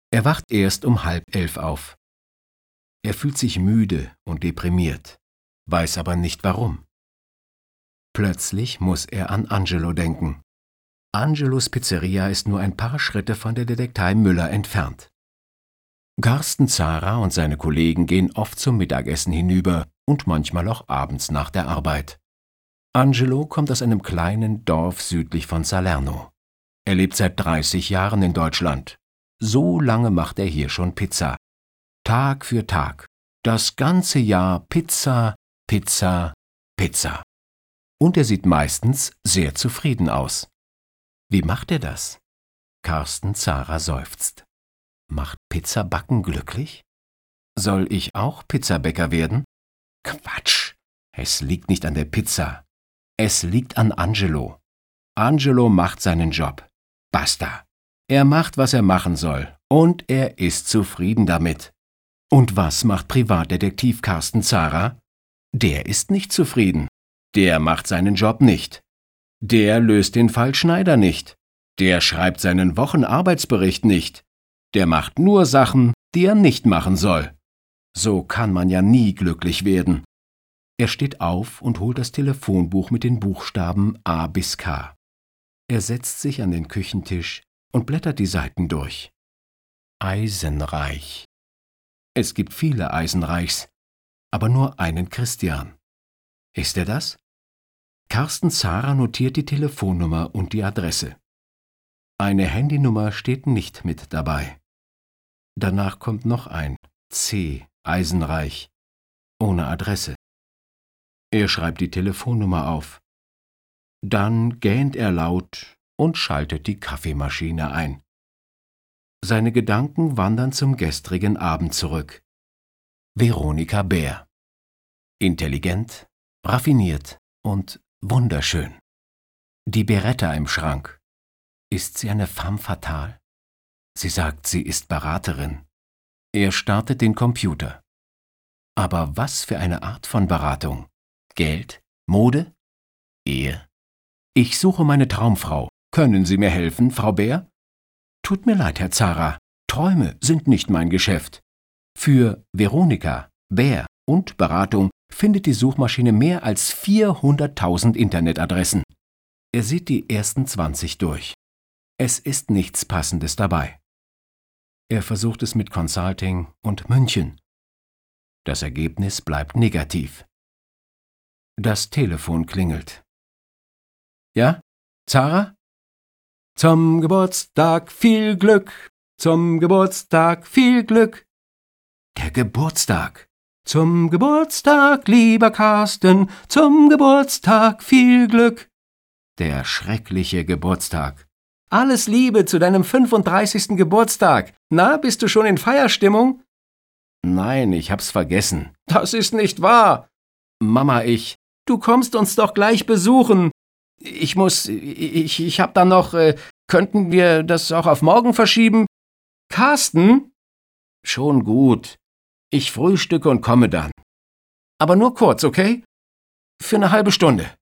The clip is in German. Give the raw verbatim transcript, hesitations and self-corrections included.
Er wacht erst um halb elf auf. Er fühlt sich müde und deprimiert, weiß aber nicht warum. Plötzlich muss er an Angelo denken. Angelos Pizzeria ist nur ein paar Schritte von der Detektei Müller entfernt. Carsten Zara und seine Kollegen gehen oft zum Mittagessen hinüber und manchmal auch abends nach der Arbeit. Angelo kommt aus einem kleinen Dorf südlich von Salerno. Er lebt seit dreißig Jahren in Deutschland. So lange macht er hier schon Pizza. Tag für Tag. Das ganze Jahr Pizza, Pizza, Pizza. Und er sieht meistens sehr zufrieden aus. Wie macht er das? Carsten Zara seufzt. Macht Pizzabacken glücklich? Soll ich auch Pizzabäcker werden? Quatsch! Es liegt nicht an der Pizza. Es liegt an Angelo. Angelo macht seinen Job. Basta. Er macht, was er machen soll. Und er ist zufrieden damit. Und was macht Privatdetektiv Carsten Zara? Der ist nicht zufrieden. Der macht seinen Job nicht. Der löst den Fall Schneider nicht. Der schreibt seinen Wochenarbeitsbericht nicht. Der macht nur Sachen, die er nicht machen soll. So kann man ja nie glücklich werden. Er steht auf und holt das Telefonbuch mit den Buchstaben A bis K. Er setzt sich an den Küchentisch und blättert die Seiten durch. Eisenreich. Es gibt viele Eisenreichs, aber nur einen Christian. Ist er das? Carsten Zara notiert die Telefonnummer und die Adresse. Eine Handynummer steht nicht mit dabei. Danach kommt noch ein C. Eisenreich, ohne Adresse. Er schreibt die Telefonnummer auf. Dann gähnt er laut und schaltet die Kaffeemaschine ein. Seine Gedanken wandern zum gestrigen Abend zurück. Veronika Bär. Intelligent, raffiniert und wunderschön. Die Beretta im Schrank. Ist sie eine femme fatale? Sie sagt, sie ist Beraterin. Er startet den Computer. Aber was für eine Art von Beratung? Geld? Mode? Ehe? Ich suche meine Traumfrau. Können Sie mir helfen, Frau Bär? Tut mir leid, Herr Zara. Träume sind nicht mein Geschäft. Für Veronika, Bär und Beratung findet die Suchmaschine mehr als vierhunderttausend Internetadressen. Er sieht die ersten zwanzig durch. Es ist nichts Passendes dabei. Er versucht es mit Consulting und München. Das Ergebnis bleibt negativ. Das Telefon klingelt. Ja, Zara? Zum Geburtstag viel Glück, zum Geburtstag viel Glück. Der Geburtstag. Zum Geburtstag, lieber Carsten, zum Geburtstag viel Glück. Der schreckliche Geburtstag. Alles Liebe zu deinem fünfunddreißigsten Geburtstag. Na, bist du schon in Feierstimmung? Nein, ich hab's vergessen. Das ist nicht wahr. Mama, ich... Du kommst uns doch gleich besuchen. Ich muss... Ich, ich hab da noch... Äh, könnten wir das auch auf morgen verschieben? Carsten? Schon gut. Ich frühstücke und komme dann. Aber nur kurz, okay? Für eine halbe Stunde.